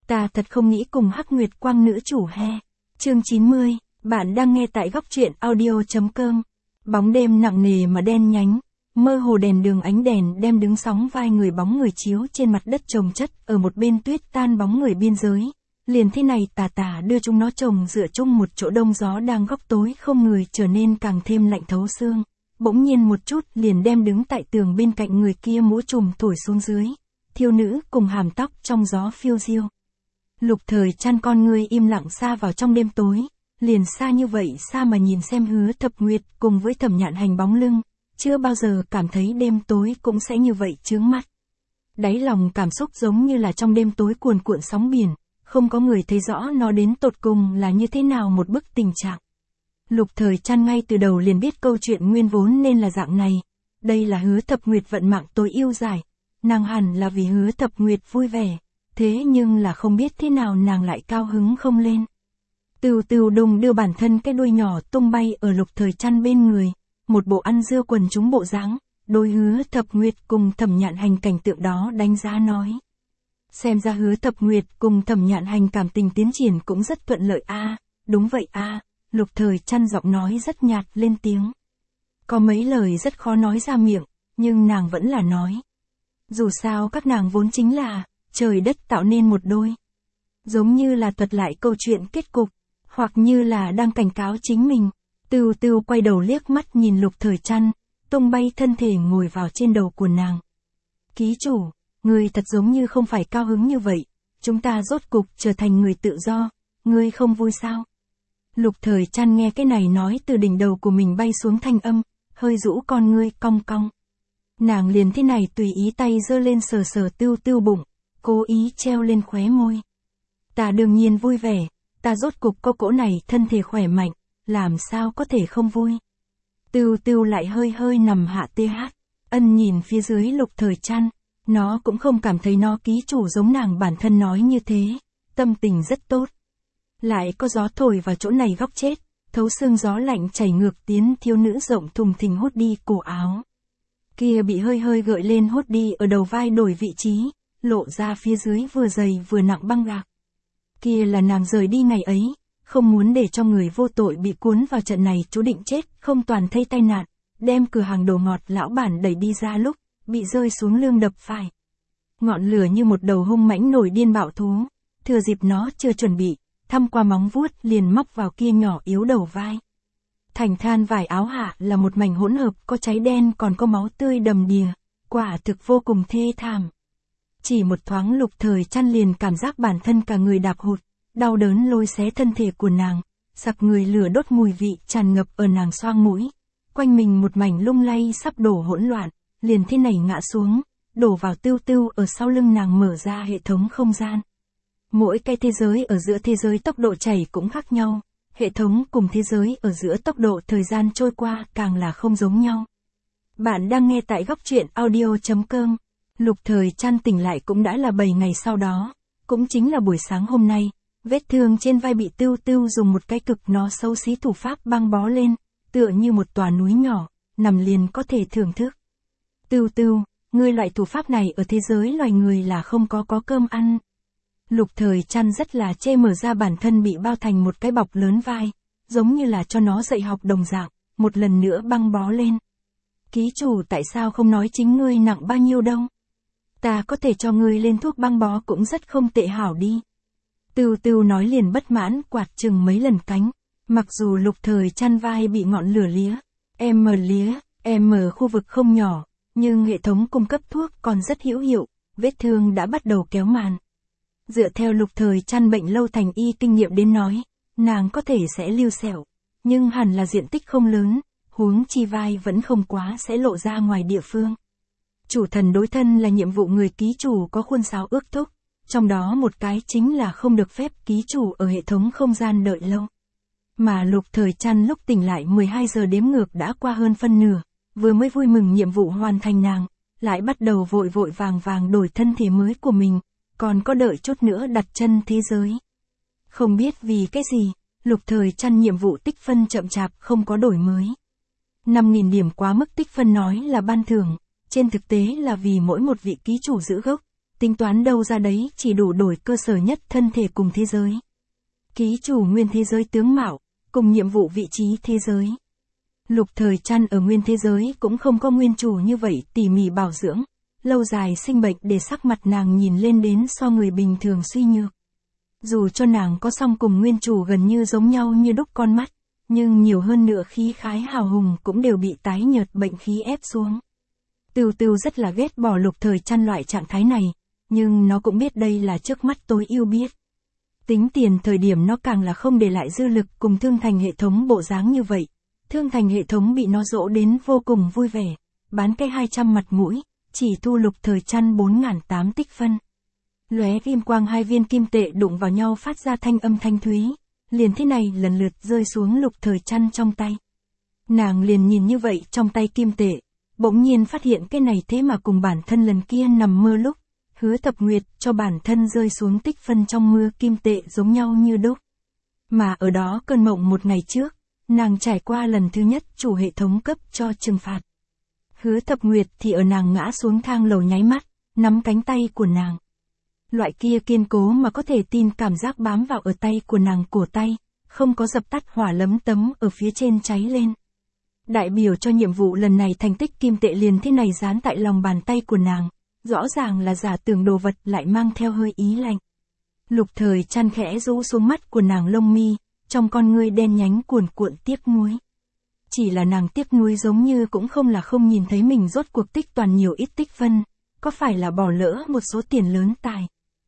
Ta thật không nghĩ cùng Hắc Nguyệt Quang nữ chủ he. Chương 90, bạn đang nghe tại góc truyện audio.com. Bóng đêm nặng nề mà đen nhánh, mơ hồ đèn đường ánh đèn đem đứng sóng vai người bóng người chiếu trên mặt đất chồng chất, ở một bên tuyết tan bóng người biên giới. Liền thế này tà tà đưa chúng nó chồng dựa chung một chỗ, đông gió đang góc tối không người trở nên càng thêm lạnh thấu xương. Bỗng nhiên một chút liền đem đứng tại tường bên cạnh người kia mũ trùm thổi xuống dưới. Thiêu nữ cùng hàm tóc trong gió phiêu diêu. Lục Thời Trăn con ngươi im lặng xa vào trong đêm tối, liền xa như vậy xa mà nhìn xem Hứa Thập Nguyệt cùng với Thẩm Nhạn Hành bóng lưng, chưa bao giờ cảm thấy đêm tối cũng sẽ như vậy chướng mắt. Đáy lòng cảm xúc giống như là trong đêm tối cuồn cuộn sóng biển, không có người thấy rõ nó đến tột cùng là như thế nào một bức tình trạng. Lục Thời Trăn ngay từ đầu liền biết câu chuyện nguyên vốn nên là dạng này, đây là Hứa Thập Nguyệt vận mạng tối ưu giải, nàng hẳn là vì Hứa Thập Nguyệt vui vẻ. Thế nhưng là không biết thế nào nàng lại cao hứng không lên. Từu từu đùng đưa bản thân cái đuôi nhỏ tung bay ở Lục Thời Trăn bên người, một bộ ăn dưa quần chúng bộ dáng, đôi Hứa Thập Nguyệt cùng Thẩm Nhạn Hành cảnh tượng đó đánh giá nói. Xem ra Hứa Thập Nguyệt cùng Thẩm Nhạn Hành cảm tình tiến triển cũng rất thuận lợi a. Đúng vậy a. Lục Thời Trăn giọng nói rất nhạt lên tiếng. Có mấy lời rất khó nói ra miệng, nhưng nàng vẫn là nói. Dù sao các nàng vốn chính là trời đất tạo nên một đôi. Giống như là thuật lại câu chuyện kết cục, hoặc như là đang cảnh cáo chính mình. Từu từu quay đầu liếc mắt nhìn Lục Thời Trăn, tung bay thân thể ngồi vào trên đầu của nàng. Ký chủ, ngươi thật giống như không phải cao hứng như vậy, chúng ta rốt cục trở thành người tự do, ngươi không vui sao? Lục Thời Trăn nghe cái này nói từ đỉnh đầu của mình bay xuống thanh âm, hơi rũ con ngươi cong cong. Nàng liền thế này tùy ý tay giơ lên sờ sờ từu từu bụng, cố ý treo lên khóe môi. Ta đương nhiên vui vẻ, ta rốt cục có cỗ này thân thể khỏe mạnh, làm sao có thể không vui. Từu từu lại hơi hơi nằm hạ TH, ân nhìn phía dưới Lục Thời Trăn, nó cũng không cảm thấy nó ký chủ giống nàng bản thân nói như thế, tâm tình rất tốt. Lại có gió thổi vào chỗ này góc chết, thấu xương gió lạnh chảy ngược tiến thiếu nữ rộng thùng thình hốt đi cổ áo. Kia bị hơi hơi gợi lên hốt đi ở đầu vai đổi vị trí, lộ ra phía dưới vừa dày vừa nặng băng gạc. Kia là nàng rời đi ngày ấy, không muốn để cho người vô tội bị cuốn vào trận này chú định chết, không toàn thây tai nạn, đem cửa hàng đồ ngọt lão bản đẩy đi ra lúc, bị rơi xuống lưng đập phải. Ngọn lửa như một đầu hung mãnh nổi điên bạo thú, thừa dịp nó chưa chuẩn bị, thăm qua móng vuốt liền móc vào kia nhỏ yếu đầu vai. Thành than vải áo hạ là một mảnh hỗn hợp có cháy đen còn có máu tươi đầm đìa, quả thực vô cùng thê thảm. Chỉ một thoáng Lục Thời Trăn liền cảm giác bản thân cả người đạp hụt, đau đớn lôi xé thân thể của nàng, sặc người lửa đốt mùi vị tràn ngập ở nàng xoang mũi, quanh mình một mảnh lung lay sắp đổ hỗn loạn, liền thế này ngã xuống, đổ vào từu từu ở sau lưng nàng mở ra hệ thống không gian. Mỗi cái thế giới ở giữa thế giới tốc độ chảy cũng khác nhau, hệ thống cùng thế giới ở giữa tốc độ thời gian trôi qua càng là không giống nhau. Bạn đang nghe tại góc truyện audio.com. Lục Thời Trăn tỉnh lại cũng đã là 7 ngày sau đó, cũng chính là buổi sáng hôm nay, vết thương trên vai bị từu từu dùng một cái cực nó xấu xí thủ pháp băng bó lên, tựa như một tòa núi nhỏ, nằm liền có thể thưởng thức. Từu từu, ngươi loại thủ pháp này ở thế giới loài người là không có cơm ăn. Lục Thời Trăn rất là chê mở ra bản thân bị bao thành một cái bọc lớn vai, giống như là cho nó dạy học đồng dạng, một lần nữa băng bó lên. Ký chủ tại sao không nói chính ngươi nặng bao nhiêu đâu? Ta có thể cho ngươi lên thuốc băng bó cũng rất không tệ hảo đi. Từu từu nói liền bất mãn quạt chừng mấy lần cánh, mặc dù Lục Thời Trăn vai bị ngọn lửa lía, khu vực không nhỏ, nhưng hệ thống cung cấp thuốc còn rất hữu hiệu, vết thương đã bắt đầu kéo màn. Dựa theo Lục Thời Trăn bệnh lâu thành y kinh nghiệm đến nói, nàng có thể sẽ lưu sẹo, nhưng hẳn là diện tích không lớn, huống chi vai vẫn không quá sẽ lộ ra ngoài địa phương. Chủ thần đối thân là nhiệm vụ người ký chủ có khuôn sáo ước thúc, trong đó một cái chính là không được phép ký chủ ở hệ thống không gian đợi lâu. Mà Lục Thời Trăn lúc tỉnh lại 12 giờ đếm ngược đã qua hơn phân nửa, vừa mới vui mừng nhiệm vụ hoàn thành nàng, lại bắt đầu vội vội vàng vàng đổi thân thể mới của mình, còn có đợi chút nữa đặt chân thế giới. Không biết vì cái gì, Lục Thời Trăn nhiệm vụ tích phân chậm chạp không có đổi mới. 5.000 điểm quá mức tích phân nói là ban thưởng, trên thực tế là vì mỗi một vị ký chủ giữ gốc, tính toán đâu ra đấy chỉ đủ đổi cơ sở nhất thân thể cùng thế giới. Ký chủ nguyên thế giới tướng mạo, cùng nhiệm vụ vị trí thế giới. Lục Thời Trăn ở nguyên thế giới cũng không có nguyên chủ như vậy tỉ mỉ bảo dưỡng, lâu dài sinh bệnh để sắc mặt nàng nhìn lên đến so người bình thường suy nhược. Dù cho nàng có song cùng nguyên chủ gần như giống nhau như đúc con mắt, nhưng nhiều hơn nữa khí khái hào hùng cũng đều bị tái nhợt bệnh khí ép xuống. Từu Từu rất là ghét bỏ Lục Thời Trăn loại trạng thái này, nhưng nó cũng biết đây là trước mắt tối ưu biết. Tính tiền thời điểm nó càng là không để lại dư lực cùng Thương Thành hệ thống bộ dáng như vậy. Thương Thành hệ thống bị nó dỗ đến vô cùng vui vẻ, bán cái 200 mặt mũi, chỉ thu Lục Thời Trăn 4.800 tích phân. Lóe kim quang hai viên kim tệ đụng vào nhau phát ra thanh âm thanh thúy, liền thế này lần lượt rơi xuống Lục Thời Trăn trong tay. Nàng liền nhìn như vậy trong tay kim tệ, bỗng nhiên phát hiện cái này thế mà cùng bản thân lần kia nằm mơ lúc, Hứa Thập Nguyệt cho bản thân rơi xuống tích phân trong mưa kim tệ giống nhau như đúc. Mà ở đó cơn mộng một ngày trước, nàng trải qua lần thứ nhất chủ hệ thống cấp cho trừng phạt. Hứa Thập Nguyệt thì ở nàng ngã xuống thang lầu nháy mắt, nắm cánh tay của nàng. Loại kia kiên cố mà có thể tin cảm giác bám vào ở tay của nàng cổ tay, không có dập tắt hỏa lấm tấm ở phía trên cháy lên. Đại biểu cho nhiệm vụ lần này thành tích kim tệ liền thế này dán tại lòng bàn tay của nàng, rõ ràng là giả tưởng đồ vật lại mang theo hơi ý lạnh. Lục Thời Trăn khẽ rũ xuống mắt của nàng lông mi, trong con ngươi đen nhánh cuồn cuộn tiếc nuối. Chỉ là nàng tiếc nuối giống như cũng không là không nhìn thấy mình rốt cuộc tích toàn nhiều ít tích phân, có phải là bỏ lỡ một số tiền lớn tài.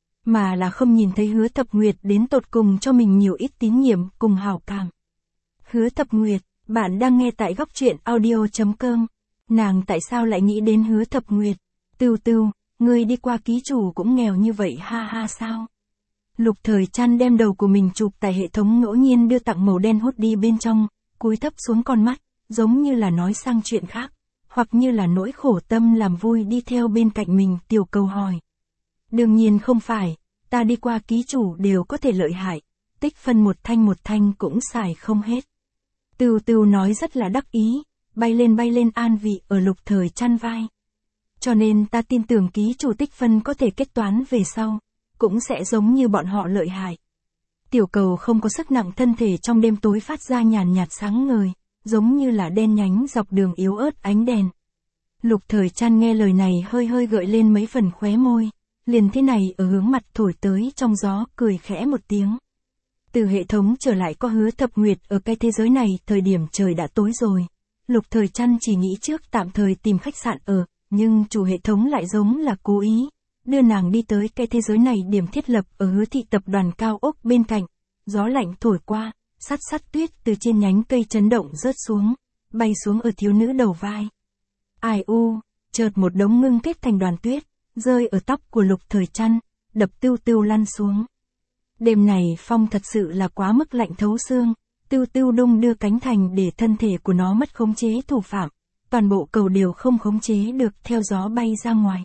Mà là không nhìn thấy Hứa Thập Nguyệt đến tột cùng cho mình nhiều ít tín nhiệm cùng hảo cảm. Hứa Thập Nguyệt, bạn đang nghe tại góc truyện audio.com. Nàng tại sao lại nghĩ đến Hứa Thập Nguyệt? Từu Từu, ngươi đi qua ký chủ cũng nghèo như vậy ha ha sao? Lục Thời Trăn đem đầu của mình chụp tại hệ thống ngẫu nhiên đưa tặng màu đen hút đi bên trong, cúi thấp xuống con mắt, giống như là nói sang chuyện khác, hoặc như là nỗi khổ tâm làm vui đi theo bên cạnh mình tiểu cầu hỏi. Đương nhiên không phải, ta đi qua ký chủ đều có thể lợi hại, tích phân một thanh cũng xài không hết. Từu Từu nói rất là đắc ý, bay lên an vị ở Lục Thời Trăn vai. Cho nên ta tin tưởng ký chủ tích phân có thể kết toán về sau, cũng sẽ giống như bọn họ lợi hại. Tiểu cầu không có sức nặng thân thể trong đêm tối phát ra nhàn nhạt sáng ngời, giống như là đen nhánh dọc đường yếu ớt ánh đèn. Lục Thời Trăn nghe lời này hơi gợi lên mấy phần khóe môi, liền thế này ở hướng mặt thổi tới trong gió cười khẽ một tiếng. Từ hệ thống trở lại có Hứa Thập Nguyệt ở cái thế giới này thời điểm trời đã tối rồi. Lục Thời Trăn chỉ nghĩ trước tạm thời tìm khách sạn ở, nhưng chủ hệ thống lại giống là cố ý, đưa nàng đi tới cái thế giới này điểm thiết lập ở Hứa thị tập đoàn cao ốc bên cạnh. Gió lạnh thổi qua, sắt tuyết từ trên nhánh cây chấn động rớt xuống, bay xuống ở thiếu nữ đầu vai. Ai u, chợt một đống ngưng kết thành đoàn tuyết, rơi ở tóc của Lục Thời Trăn, đập Từu Từu lăn xuống. Đêm này phong thật sự là quá mức lạnh thấu xương, Từu Từu đung đưa cánh thành để thân thể của nó mất khống chế thủ phạm, toàn bộ cầu đều không khống chế được theo gió bay ra ngoài.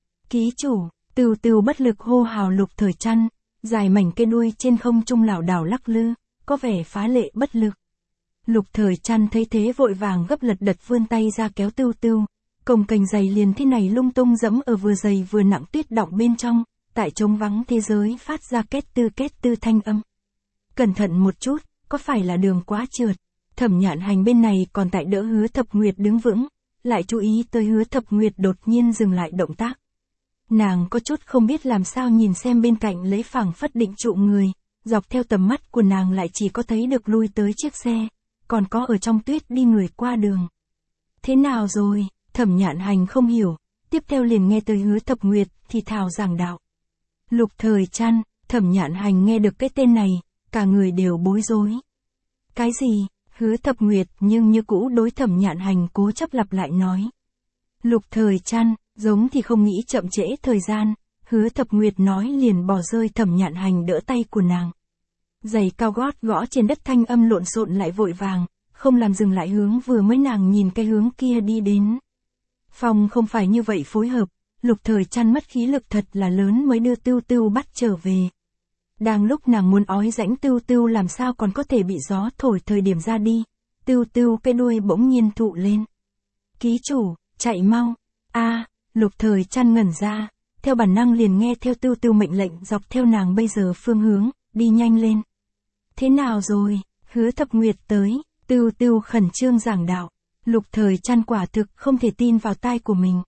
Ký chủ, Từu Từu bất lực hô hào Lục Thời Trăn, dài mảnh cây đuôi trên không trung lảo đảo lắc lư, có vẻ phá lệ bất lực. Lục Thời Trăn thấy thế vội vàng gấp lật đật vươn tay ra kéo Từu Từu, cồng kềnh giày liền thế này lung tung dẫm ở vừa dày vừa nặng tuyết đọng bên trong, tại trống vắng thế giới phát ra két tư thanh âm. Cẩn thận một chút, có phải là đường quá trượt? Thẩm Nhạn Hành bên này còn tại đỡ Hứa Thập Nguyệt đứng vững, lại chú ý tới Hứa Thập Nguyệt đột nhiên dừng lại động tác. Nàng có chút không biết làm sao nhìn xem bên cạnh lấy phảng phất định trụ người, dọc theo tầm mắt của nàng lại chỉ có thấy được lui tới chiếc xe, còn có ở trong tuyết đi người qua đường. Thế nào rồi? Thẩm Nhạn Hành không hiểu, tiếp theo liền nghe tới Hứa Thập Nguyệt thì thào giảng đạo. Lục Thời Trăn, Thẩm Nhạn Hành nghe được cái tên này, cả người đều bối rối. Cái gì? Hứa Thập Nguyệt nhưng như cũ đối Thẩm Nhạn Hành cố chấp lặp lại nói. Lục Thời Trăn, giống thì không nghĩ chậm trễ thời gian, Hứa Thập Nguyệt nói liền bỏ rơi Thẩm Nhạn Hành đỡ tay của nàng. Giày cao gót gõ trên đất thanh âm lộn xộn lại vội vàng, không làm dừng lại hướng vừa mới nàng nhìn cái hướng kia đi đến. Phong không phải như vậy phối hợp, Lục Thời Trăn mất khí lực thật là lớn mới đưa Từu Từu bắt trở về. Đang lúc nàng muốn ói rãnh Từu Từu làm sao còn có thể bị gió thổi thời điểm ra đi, Từu Từu cái đuôi bỗng nhiên thụ lên. Ký chủ, chạy mau. A, Lục Thời Trăn ngẩn ra, theo bản năng liền nghe theo Tưu Tưu mệnh lệnh dọc theo nàng bây giờ phương hướng, đi nhanh lên. Thế nào rồi, Hứa Thập Nguyệt tới, Tưu Tưu khẩn trương giảng đạo. Lục Thời Trăn quả thực không thể tin vào tai của mình.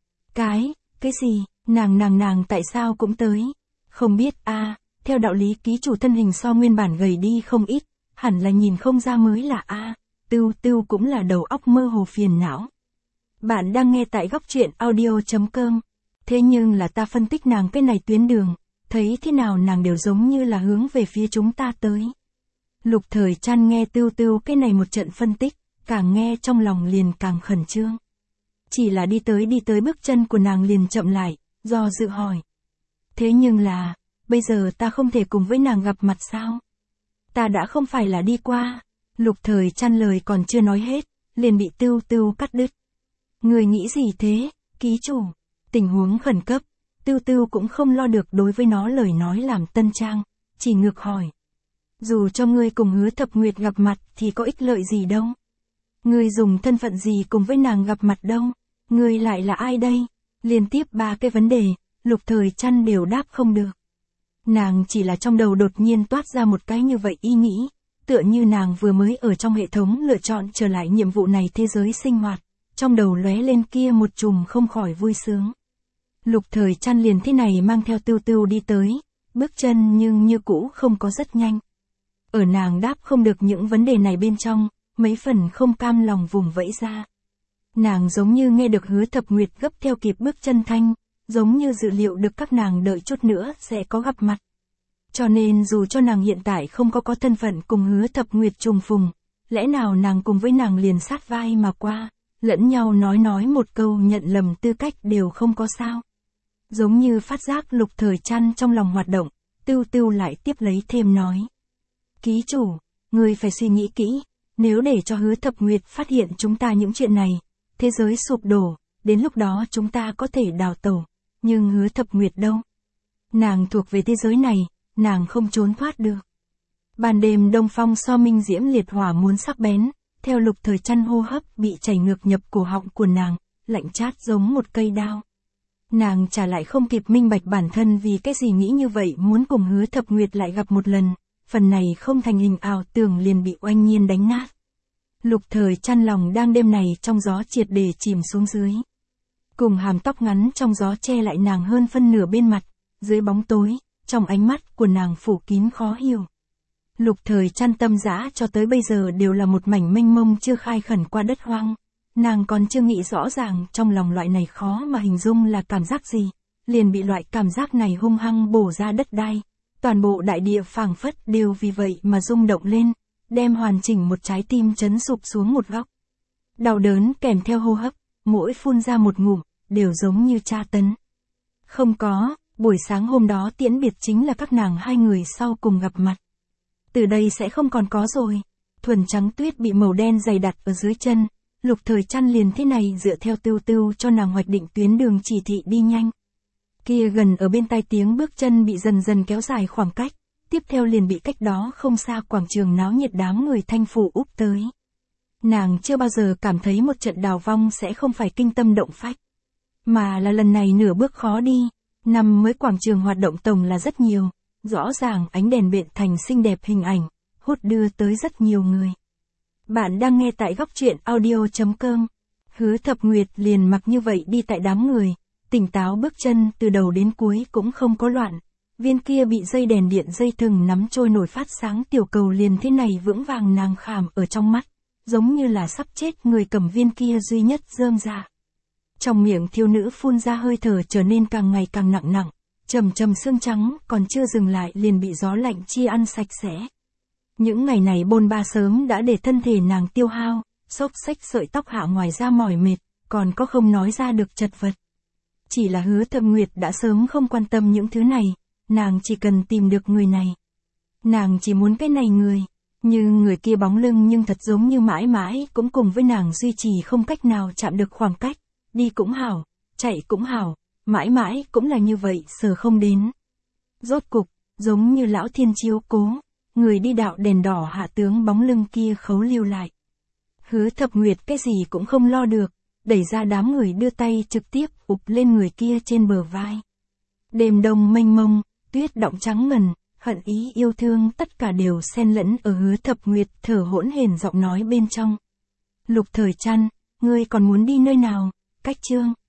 Cái gì, nàng tại sao cũng tới? Không biết a, theo đạo lý ký chủ thân hình so nguyên bản gầy đi không ít, hẳn là nhìn không ra mới là a. Tưu Tưu cũng là đầu óc mơ hồ phiền não. Bạn đang nghe tại góc truyện audio.com. Thế nhưng là ta phân tích nàng cái này tuyến đường, thấy thế nào nàng đều giống như là hướng về phía chúng ta tới. Lục Thời Trăn nghe Tưu Tưu cái này một trận phân tích, càng nghe trong lòng liền càng khẩn trương. Chỉ là đi tới bước chân của nàng liền chậm lại, do dự hỏi. Thế nhưng là, bây giờ ta không thể cùng với nàng gặp mặt sao? Ta đã không phải là đi qua. Lục Thời Trăn lời còn chưa nói hết, liền bị Tưu Tưu cắt đứt. Người nghĩ gì thế, ký chủ? Tình huống khẩn cấp, Tưu Tưu cũng không lo được đối với nó lời nói làm tân trang, chỉ ngược hỏi. Dù cho ngươi cùng Hứa Thập Nguyệt gặp mặt thì có ích lợi gì đâu? Ngươi dùng thân phận gì cùng với nàng gặp mặt đâu? Ngươi lại là ai đây? Liên tiếp 3 cái vấn đề, Lục Thời Trăn đều đáp không được. Nàng chỉ là trong đầu đột nhiên toát ra một cái như vậy ý nghĩ, tựa như nàng vừa mới ở trong hệ thống lựa chọn trở lại nhiệm vụ này thế giới sinh hoạt, trong đầu lóe lên kia một chùm không khỏi vui sướng. Lục Thời Trăn liền thế này mang theo Tưu Tưu đi tới, bước chân nhưng như cũ không có rất nhanh. Ở nàng đáp không được những vấn đề này bên trong, mấy phần không cam lòng vùng vẫy ra. Nàng giống như nghe được Hứa Thập Nguyệt gấp theo kịp bước chân thanh, giống như dự liệu được các nàng đợi chút nữa sẽ có gặp mặt. Cho nên dù cho nàng hiện tại không có thân phận cùng Hứa Thập Nguyệt trùng phùng, lẽ nào nàng cùng với nàng liền sát vai mà qua, lẫn nhau nói một câu nhận lầm tư cách đều không có sao. Giống như phát giác Lục Thời Trăn trong lòng hoạt động, Tưu Tưu lại tiếp lấy thêm nói. Ký chủ, người phải suy nghĩ kỹ, nếu để cho Hứa Thập Nguyệt phát hiện chúng ta những chuyện này, thế giới sụp đổ, đến lúc đó chúng ta có thể đào tẩu, nhưng Hứa Thập Nguyệt đâu? Nàng thuộc về thế giới này, nàng không trốn thoát được. Ban đêm đông phong so minh diễm liệt hỏa muốn sắc bén, theo Lục Thời Trăn hô hấp bị chảy ngược nhập cổ họng của nàng, lạnh chát giống một cây đao. Nàng trả lại không kịp minh bạch bản thân vì cái gì nghĩ như vậy muốn cùng Hứa Thập Nguyệt lại gặp một lần, phần này không thành hình ảo tưởng liền bị oanh nhiên đánh nát. Lục Thời Trăn lòng đang đêm này trong gió triệt để chìm xuống dưới. Cùng hàm tóc ngắn trong gió che lại nàng hơn phân nửa bên mặt, dưới bóng tối, trong ánh mắt của nàng phủ kín khó hiểu. Lục Thời Trăn tâm dã cho tới bây giờ đều là một mảnh mênh mông chưa khai khẩn qua đất hoang. Nàng còn chưa nghĩ rõ ràng trong lòng loại này khó mà hình dung là cảm giác gì, liền bị loại cảm giác này hung hăng bổ ra đất đai. Toàn bộ đại địa phảng phất đều vì vậy mà rung động lên, đem hoàn chỉnh một trái tim chấn sụp xuống một góc. Đau đớn kèm theo hô hấp, mỗi phun ra một ngụm, đều giống như tra tấn. Không có, buổi sáng hôm đó tiễn biệt chính là các nàng hai người sau cùng gặp mặt. Từ đây sẽ không còn có rồi. Thuần trắng tuyết bị màu đen dày đặt ở dưới chân, Lục Thời Trăn liền thế này dựa theo Tưu Tưu cho nàng hoạch định tuyến đường chỉ thị đi nhanh. Kia gần ở bên tai tiếng bước chân bị dần dần kéo dài khoảng cách, tiếp theo liền bị cách đó không xa quảng trường náo nhiệt đám người thanh phủ úp tới. Nàng chưa bao giờ cảm thấy một trận đào vong sẽ không phải kinh tâm động phách, mà là lần này nửa bước khó đi. Năm mới quảng trường hoạt động tổng là rất nhiều, rõ ràng ánh đèn biện thành xinh đẹp hình ảnh, hút đưa tới rất nhiều người. Bạn đang nghe tại góc truyện audio.com. Hứa Thập Nguyệt liền mặc như vậy đi tại đám người, tỉnh táo bước chân từ đầu đến cuối cũng không có loạn. Viên kia bị dây đèn điện dây thừng nắm trôi nổi phát sáng tiểu cầu liền thế này vững vàng nàng khảm ở trong mắt, giống như là sắp chết người cầm viên kia duy nhất rơm ra. Trong miệng thiếu nữ phun ra hơi thở trở nên càng ngày càng nặng, trầm trầm xương trắng còn chưa dừng lại liền bị gió lạnh chia ăn sạch sẽ. Những ngày này bôn ba sớm đã để thân thể nàng tiêu hao, xốc xếch sợi tóc hạ ngoài da mỏi mệt, còn có không nói ra được chật vật. Chỉ là Hứa Thập Nguyệt đã sớm không quan tâm những thứ này, nàng chỉ cần tìm được người này. Nàng chỉ muốn cái này người, nhưng người kia bóng lưng nhưng thật giống như mãi mãi cũng cùng với nàng duy trì không cách nào chạm được khoảng cách, đi cũng hảo, chạy cũng hảo, mãi mãi cũng là như vậy sờ không đến. Rốt cục, giống như lão thiên chiếu cố, người đi đạo đèn đỏ hạ tướng bóng lưng kia khấu lưu lại. Hứa Thập Nguyệt cái gì cũng không lo được, đẩy ra đám người đưa tay trực tiếp ụp lên người kia trên bờ vai. Đêm đông mênh mông, tuyết đọng trắng ngần, hận ý yêu thương tất cả đều xen lẫn ở Hứa Thập Nguyệt thở hỗn hển giọng nói bên trong. Lục Thời Trăn, ngươi còn muốn đi nơi nào? Cách chương